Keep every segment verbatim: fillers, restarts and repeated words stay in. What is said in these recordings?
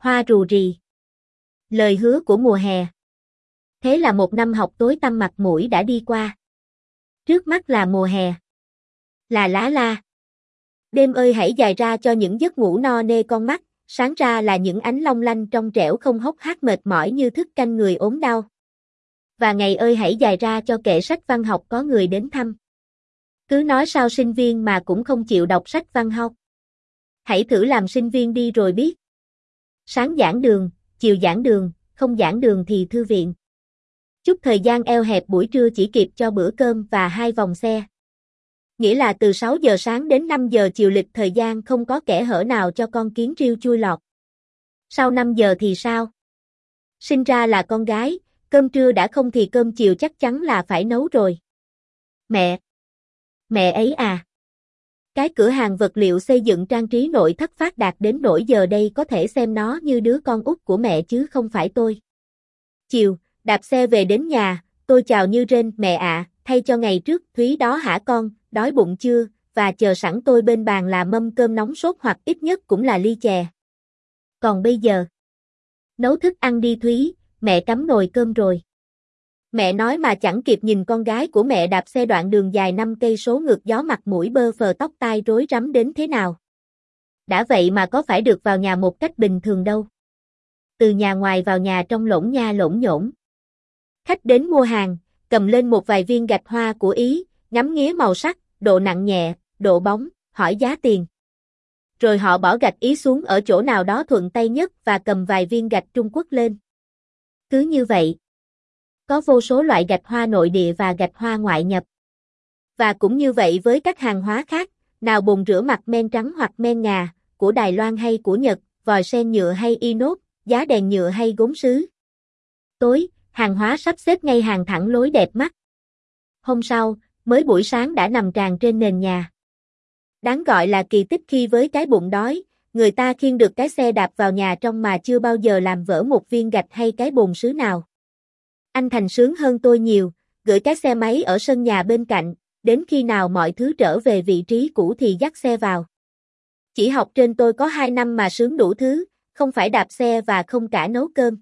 Hoa rù rì. Lời hứa của mùa hè. Thế là một năm học tối tăm mặt mũi đã đi qua. Trước mắt là mùa hè. Là lá la. Đêm ơi hãy dài ra cho những giấc ngủ no nê con mắt, sáng ra là những ánh long lanh trong trẻo không hốc hác mệt mỏi như thức canh người ốm đau. Và ngày ơi hãy dài ra cho kệ sách văn học có người đến thăm. Cứ nói sao sinh viên mà cũng không chịu đọc sách văn học. Hãy thử làm sinh viên đi rồi biết. Sáng giảng đường, chiều giảng đường, không giảng đường thì thư viện. Chút thời gian eo hẹp buổi trưa chỉ kịp cho bữa cơm và hai vòng xe. Nghĩa là từ sáu giờ sáng đến năm giờ chiều lịch thời gian không có kẽ hở nào cho con kiến riêu chui lọt. Sau năm giờ thì sao? Sinh ra là con gái, cơm trưa đã không thì cơm chiều chắc chắn là phải nấu rồi. Mẹ! Mẹ ấy à! Cái cửa hàng vật liệu xây dựng trang trí nội thất phát đạt đến nỗi giờ đây có thể xem nó như đứa con út của mẹ chứ không phải tôi. Chiều, đạp xe về đến nhà, tôi chào như rên, mẹ ạ, thay cho ngày trước, Thúy đó hả con, đói bụng chưa, và chờ sẵn tôi bên bàn là mâm cơm nóng sốt hoặc ít nhất cũng là ly chè. Còn bây giờ, nấu thức ăn đi Thúy, mẹ cắm nồi cơm rồi. Mẹ nói mà chẳng kịp nhìn con gái của mẹ đạp xe đoạn đường dài năm cây số ngược gió mặt mũi bơ phờ tóc tai rối rắm đến thế nào. Đã vậy mà có phải được vào nhà một cách bình thường đâu. Từ nhà ngoài vào nhà trong lỗn nha lỗn nhổn. Khách đến mua hàng, cầm lên một vài viên gạch hoa của Ý, ngắm nghía màu sắc, độ nặng nhẹ, độ bóng, hỏi giá tiền. Rồi họ bỏ gạch Ý xuống ở chỗ nào đó thuận tay nhất và cầm vài viên gạch Trung Quốc lên. Cứ như vậy. Có vô số loại gạch hoa nội địa và gạch hoa ngoại nhập. Và cũng như vậy với các hàng hóa khác, nào bồn rửa mặt men trắng hoặc men ngà, của Đài Loan hay của Nhật, vòi sen nhựa hay inox, giá đèn nhựa hay gốm sứ. Tối, hàng hóa sắp xếp ngay hàng thẳng lối đẹp mắt. Hôm sau, mới buổi sáng đã nằm tràn trên nền nhà. Đáng gọi là kỳ tích khi với cái bụng đói, người ta khiêng được cái xe đạp vào nhà trong mà chưa bao giờ làm vỡ một viên gạch hay cái bồn sứ nào. Anh Thành sướng hơn tôi nhiều, gửi cái xe máy ở sân nhà bên cạnh, đến khi nào mọi thứ trở về vị trí cũ thì dắt xe vào. Chỉ học trên tôi có hai năm mà sướng đủ thứ, không phải đạp xe và không cả nấu cơm.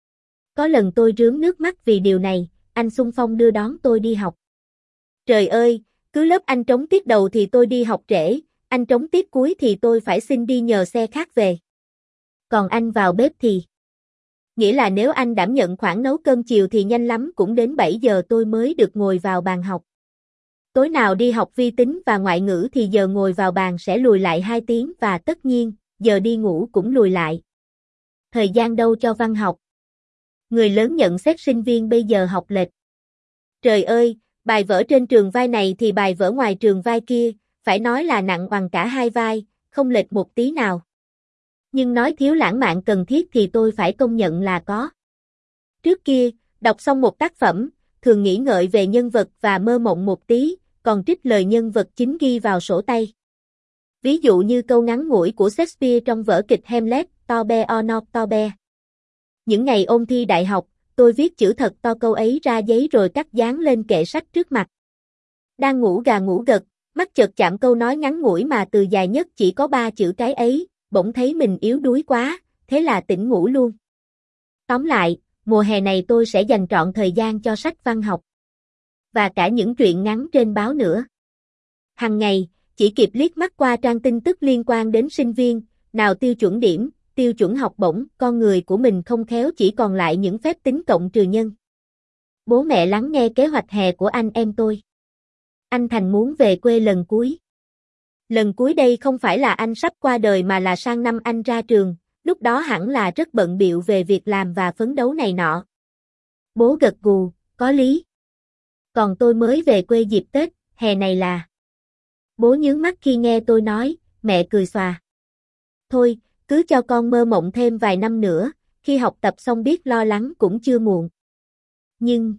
Có lần tôi rướm nước mắt vì điều này, anh xung phong đưa đón tôi đi học. Trời ơi, cứ lớp anh trống tiết đầu thì tôi đi học trễ, anh trống tiết cuối thì tôi phải xin đi nhờ xe khác về. Còn anh vào bếp thì... Nghĩa là nếu anh đảm nhận khoản nấu cơm chiều thì nhanh lắm cũng đến bảy giờ tôi mới được ngồi vào bàn học. Tối nào đi học vi tính và ngoại ngữ thì giờ ngồi vào bàn sẽ lùi lại hai tiếng và tất nhiên, giờ đi ngủ cũng lùi lại. Thời gian đâu cho văn học. Người lớn nhận xét sinh viên bây giờ học lệch. Trời ơi, bài vở trên trường vai này thì bài vở ngoài trường vai kia, phải nói là nặng bằng cả hai vai, không lệch một tí nào. Nhưng nói thiếu lãng mạn cần thiết thì tôi phải công nhận là có. Trước kia, đọc xong một tác phẩm, thường nghĩ ngợi về nhân vật và mơ mộng một tí, còn trích lời nhân vật chính ghi vào sổ tay. Ví dụ như câu ngắn ngủi của Shakespeare trong vở kịch Hamlet, to be or not to be. Những ngày ôn thi đại học, tôi viết chữ thật to câu ấy ra giấy rồi cắt dán lên kệ sách trước mặt. Đang ngủ gà ngủ gật, mắt chợt chạm câu nói ngắn ngủi mà từ dài nhất chỉ có ba chữ cái ấy, bỗng thấy mình yếu đuối quá, thế là tỉnh ngủ luôn. Tóm lại, mùa hè này tôi sẽ dành trọn thời gian cho sách văn học. Và cả những truyện ngắn trên báo nữa. Hằng ngày, chỉ kịp liếc mắt qua trang tin tức liên quan đến sinh viên, nào tiêu chuẩn điểm, tiêu chuẩn học bổng, con người của mình không khéo chỉ còn lại những phép tính cộng trừ nhân. Bố mẹ lắng nghe kế hoạch hè của anh em tôi. Anh Thành muốn về quê lần cuối. Lần cuối đây không phải là anh sắp qua đời mà là sang năm anh ra trường, lúc đó hẳn là rất bận bịu về việc làm và phấn đấu này nọ. Bố gật gù, có lý. Còn tôi mới về quê dịp Tết, hè này là... Bố nhướng mắt khi nghe tôi nói, mẹ cười xòa. Thôi, cứ cho con mơ mộng thêm vài năm nữa, khi học tập xong biết lo lắng cũng chưa muộn. Nhưng...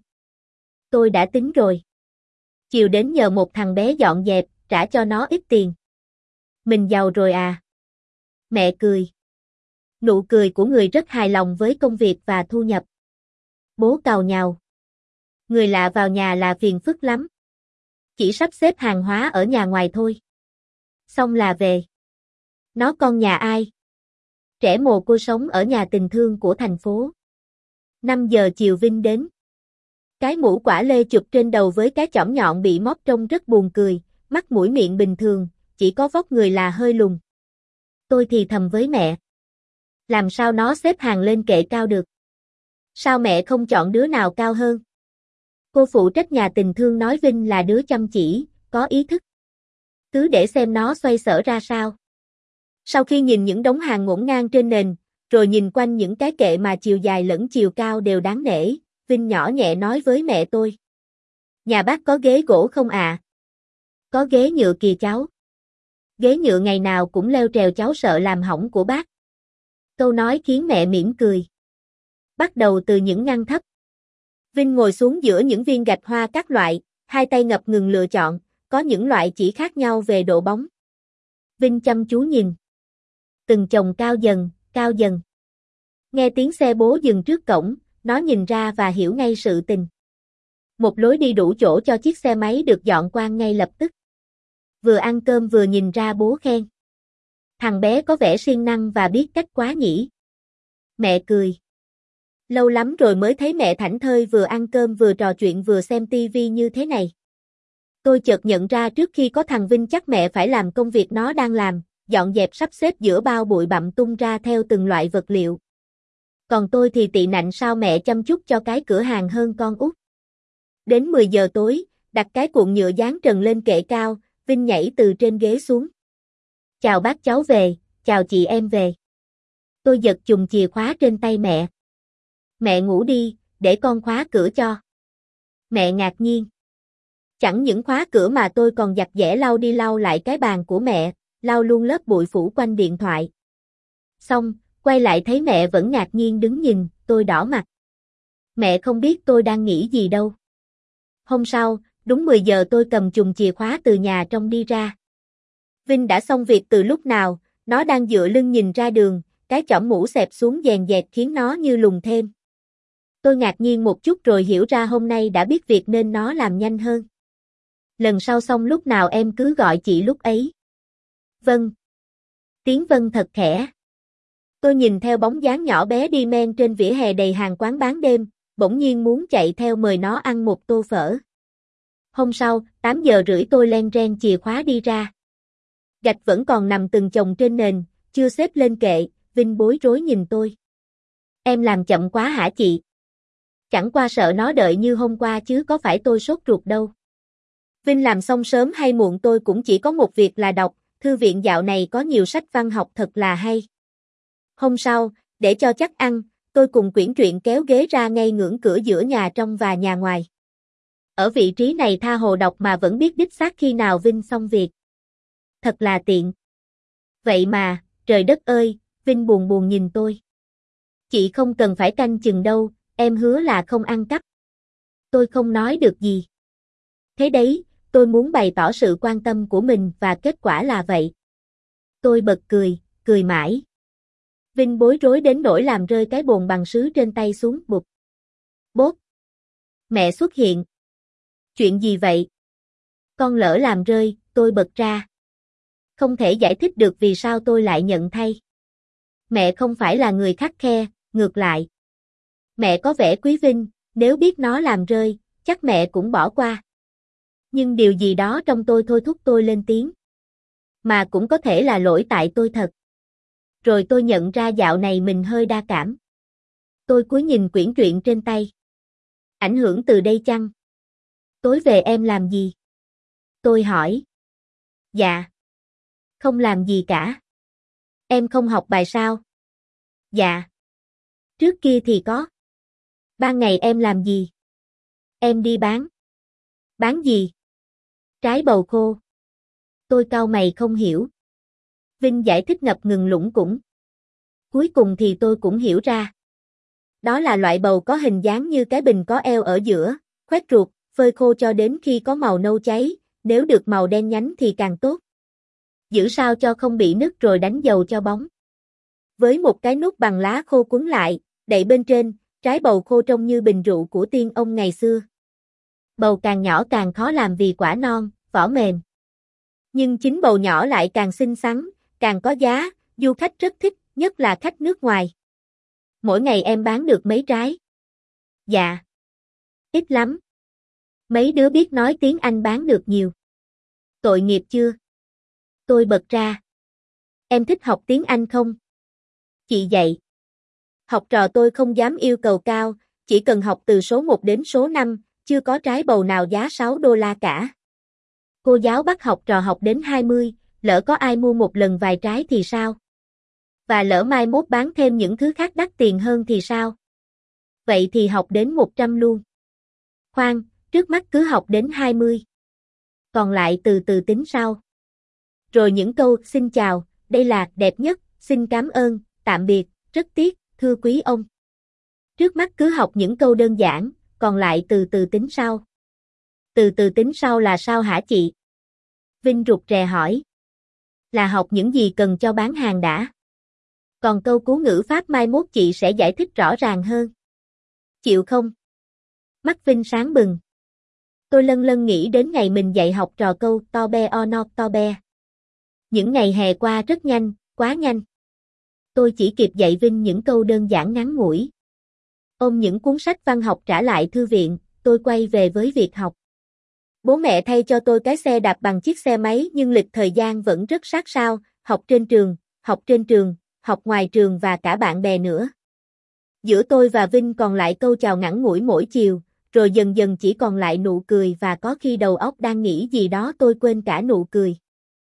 Tôi đã tính rồi. Chiều đến nhờ một thằng bé dọn dẹp, trả cho nó ít tiền. Mình giàu rồi à? Mẹ cười. Nụ cười của người rất hài lòng với công việc và thu nhập. Bố càu nhàu. Người lạ vào nhà là phiền phức lắm. Chỉ sắp xếp hàng hóa ở nhà ngoài thôi. Xong là về. Nó con nhà ai? Trẻ mồ côi sống ở nhà tình thương của thành phố. năm giờ chiều Vinh đến. Cái mũ quả lê chụp trên đầu với cái chỏm nhọn bị móp trông rất buồn cười, mắt mũi miệng bình thường, chỉ có vóc người là hơi lùn. Tôi thì thầm với mẹ. Làm sao nó xếp hàng lên kệ cao được? Sao mẹ không chọn đứa nào cao hơn? Cô phụ trách nhà tình thương nói Vinh là đứa chăm chỉ, có ý thức. Cứ để xem nó xoay sở ra sao. Sau khi nhìn những đống hàng ngổn ngang trên nền, rồi nhìn quanh những cái kệ mà chiều dài lẫn chiều cao đều đáng nể, Vinh nhỏ nhẹ nói với mẹ tôi. Nhà bác có ghế gỗ không ạ? À? Có ghế nhựa kìa cháu. Ghế nhựa ngày nào cũng leo trèo cháu sợ làm hỏng của bác. Câu nói khiến mẹ mỉm cười. Bắt đầu từ những ngăn thấp. Vinh ngồi xuống giữa những viên gạch hoa các loại, hai tay ngập ngừng lựa chọn, có những loại chỉ khác nhau về độ bóng. Vinh chăm chú nhìn. Từng chồng cao dần, cao dần. Nghe tiếng xe bố dừng trước cổng, nó nhìn ra và hiểu ngay sự tình. Một lối đi đủ chỗ cho chiếc xe máy được dọn qua ngay lập tức. Vừa ăn cơm vừa nhìn ra bố khen. Thằng bé có vẻ siêng năng và biết cách quá nhỉ. Mẹ cười. Lâu lắm rồi mới thấy mẹ thảnh thơi vừa ăn cơm vừa trò chuyện vừa xem tivi như thế này. Tôi chợt nhận ra trước khi có thằng Vinh chắc mẹ phải làm công việc nó đang làm, dọn dẹp sắp xếp giữa bao bụi bặm tung ra theo từng loại vật liệu. Còn tôi thì tị nạnh sao mẹ chăm chút cho cái cửa hàng hơn con út. Đến mười giờ tối, đặt cái cuộn nhựa dán trần lên kệ cao, Vinh nhảy từ trên ghế xuống. Chào bác cháu về, chào chị em về. Tôi giật chùm chìa khóa trên tay mẹ. Mẹ ngủ đi, để con khóa cửa cho. Mẹ ngạc nhiên. Chẳng những khóa cửa mà tôi còn giặt giẻ lau đi lau lại cái bàn của mẹ, lau luôn lớp bụi phủ quanh điện thoại. Xong, quay lại thấy mẹ vẫn ngạc nhiên đứng nhìn, tôi đỏ mặt. Mẹ không biết tôi đang nghĩ gì đâu. Hôm sau, đúng mười giờ tôi cầm chùm chìa khóa từ nhà trong đi ra. Vinh đã xong việc từ lúc nào, nó đang dựa lưng nhìn ra đường, cái chõm mũ xẹp xuống dèn dẹt khiến nó như lùn thêm. Tôi ngạc nhiên một chút rồi hiểu ra hôm nay đã biết việc nên nó làm nhanh hơn. Lần sau xong lúc nào em cứ gọi chị lúc ấy. Vâng. Tiếng vâng thật khẽ. Tôi nhìn theo bóng dáng nhỏ bé đi men trên vỉa hè đầy hàng quán bán đêm, bỗng nhiên muốn chạy theo mời nó ăn một tô phở. Hôm sau, tám giờ rưỡi tôi len ren chìa khóa đi ra. Gạch vẫn còn nằm từng chồng trên nền, chưa xếp lên kệ, Vinh bối rối nhìn tôi. Em làm chậm quá hả chị? Chẳng qua sợ nó đợi như hôm qua chứ có phải tôi sốt ruột đâu. Vinh làm xong sớm hay muộn tôi cũng chỉ có một việc là đọc, thư viện dạo này có nhiều sách văn học thật là hay. Hôm sau, để cho chắc ăn, tôi cùng Quyển Truyện kéo ghế ra ngay ngưỡng cửa giữa nhà trong và nhà ngoài. Ở vị trí này tha hồ đọc mà vẫn biết đích xác khi nào Vinh xong việc. Thật là tiện. Vậy mà, trời đất ơi, Vinh buồn buồn nhìn tôi. Chị không cần phải canh chừng đâu, em hứa là không ăn cắp. Tôi không nói được gì. Thế đấy, tôi muốn bày tỏ sự quan tâm của mình và kết quả là vậy. Tôi bật cười, cười mãi. Vinh bối rối đến nỗi làm rơi cái bồn bằng sứ trên tay xuống bụp. Bốp. Mẹ xuất hiện. Chuyện gì vậy? Con lỡ làm rơi, tôi bật ra. Không thể giải thích được vì sao tôi lại nhận thay. Mẹ không phải là người khắt khe, ngược lại. Mẹ có vẻ quý Vinh, nếu biết nó làm rơi, chắc mẹ cũng bỏ qua. Nhưng điều gì đó trong tôi thôi thúc tôi lên tiếng. Mà cũng có thể là lỗi tại tôi thật. Rồi tôi nhận ra dạo này mình hơi đa cảm. Tôi cúi nhìn quyển truyện trên tay. Ảnh hưởng từ đây chăng? Tối về em làm gì? Tôi hỏi. Dạ. Không làm gì cả. Em không học bài sao? Dạ. Trước kia thì có. Ban ngày em làm gì? Em đi bán. Bán gì? Trái bầu khô. Tôi cau mày không hiểu. Vinh giải thích ngập ngừng lủng củng. Cuối cùng thì tôi cũng hiểu ra. Đó là loại bầu có hình dáng như cái bình có eo ở giữa, khoét ruột, phơi khô cho đến khi có màu nâu cháy, nếu được màu đen nhánh thì càng tốt. Giữ sao cho không bị nứt rồi đánh dầu cho bóng. Với một cái nút bằng lá khô quấn lại, đậy bên trên, trái bầu khô trông như bình rượu của tiên ông ngày xưa. Bầu càng nhỏ càng khó làm vì quả non, vỏ mềm. Nhưng chính bầu nhỏ lại càng xinh xắn, càng có giá, du khách rất thích, nhất là khách nước ngoài. Mỗi ngày em bán được mấy trái? Dạ. Ít lắm. Mấy đứa biết nói tiếng Anh bán được nhiều. Tội nghiệp chưa? Tôi bật ra. Em thích học tiếng Anh không? Chị dạy. Học trò tôi không dám yêu cầu cao, chỉ cần học từ số một đến số năm, chưa có trái bầu nào giá sáu đô la cả. Cô giáo bắt học trò học đến hai mươi, lỡ có ai mua một lần vài trái thì sao? Và lỡ mai mốt bán thêm những thứ khác đắt tiền hơn thì sao? Vậy thì học đến một trăm luôn. Khoan, trước mắt cứ học đến hai mươi. Còn lại từ từ tính sau. Rồi những câu xin chào, đây là đẹp nhất, xin cảm ơn, tạm biệt, rất tiếc, thưa quý ông. Trước mắt cứ học những câu đơn giản, còn lại từ từ tính sau. Từ từ tính sau là sao hả chị? Vinh rụt rè hỏi. Là học những gì cần cho bán hàng đã. Còn câu cú ngữ pháp mai mốt chị sẽ giải thích rõ ràng hơn. Chịu không? Mắt Vinh sáng bừng. Tôi lân lân nghĩ đến ngày mình dạy học trò câu to be o no to be. Những ngày hè qua rất nhanh, quá nhanh. Tôi chỉ kịp dạy Vinh những câu đơn giản ngắn ngủi. Ôm những cuốn sách văn học trả lại thư viện, tôi quay về với việc học. Bố mẹ thay cho tôi cái xe đạp bằng chiếc xe máy nhưng lịch thời gian vẫn rất sát sao, học trên trường, học trên trường, học ngoài trường và cả bạn bè nữa. Giữa tôi và Vinh còn lại câu chào ngắn ngủi mỗi chiều, rồi dần dần chỉ còn lại nụ cười và có khi đầu óc đang nghĩ gì đó tôi quên cả nụ cười.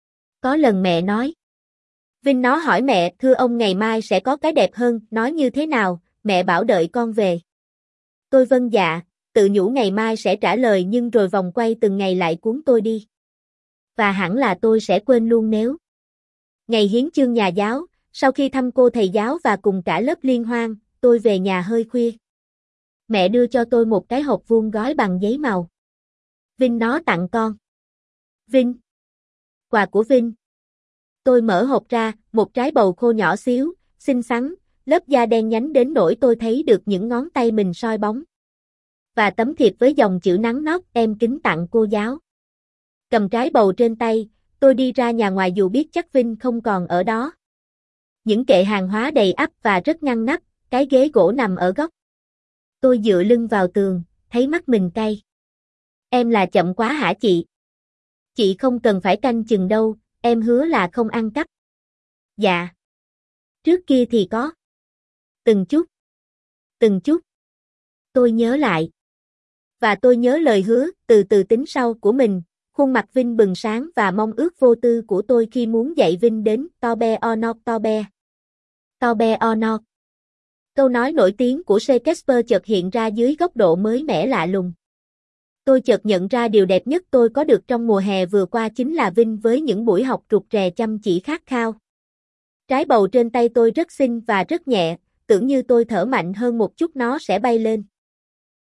Có lần mẹ nói. Vinh nó hỏi mẹ, thưa ông ngày mai sẽ có cái đẹp hơn, nói như thế nào, mẹ bảo đợi con về. Tôi vâng dạ, tự nhủ ngày mai sẽ trả lời nhưng rồi vòng quay từng ngày lại cuốn tôi đi. Và hẳn là tôi sẽ quên luôn nếu. Ngày hiến chương nhà giáo, sau khi thăm cô thầy giáo và cùng cả lớp liên hoan, tôi về nhà hơi khuya. Mẹ đưa cho tôi một cái hộp vuông gói bằng giấy màu. Vinh nó tặng con. Vinh. Quà của Vinh. Tôi mở hộp ra, một trái bầu khô nhỏ xíu, xinh xắn, lớp da đen nhánh đến nỗi tôi thấy được những ngón tay mình soi bóng. Và tấm thiệp với dòng chữ nắn nót em kính tặng cô giáo. Cầm trái bầu trên tay, tôi đi ra nhà ngoài dù biết chắc Vinh không còn ở đó. Những kệ hàng hóa đầy ắp và rất ngăn nắp, cái ghế gỗ nằm ở góc. Tôi dựa lưng vào tường, thấy mắt mình cay. Em là chậm quá hả chị? Chị không cần phải canh chừng đâu, em hứa là không ăn cắp. Dạ. Trước kia thì có. Từng chút. Từng chút. Tôi nhớ lại. Và tôi nhớ lời hứa, từ từ tính sau của mình, khuôn mặt Vinh bừng sáng và mong ước vô tư của tôi khi muốn dạy Vinh đến to be or not to be. To be or not. Câu nói nổi tiếng của Shakespeare chợt hiện ra dưới góc độ mới mẻ lạ lùng. Tôi chợt nhận ra điều đẹp nhất tôi có được trong mùa hè vừa qua chính là Vinh với những buổi học rụt rè chăm chỉ khát khao. Trái bầu trên tay tôi rất xinh và rất nhẹ, tưởng như tôi thở mạnh hơn một chút nó sẽ bay lên.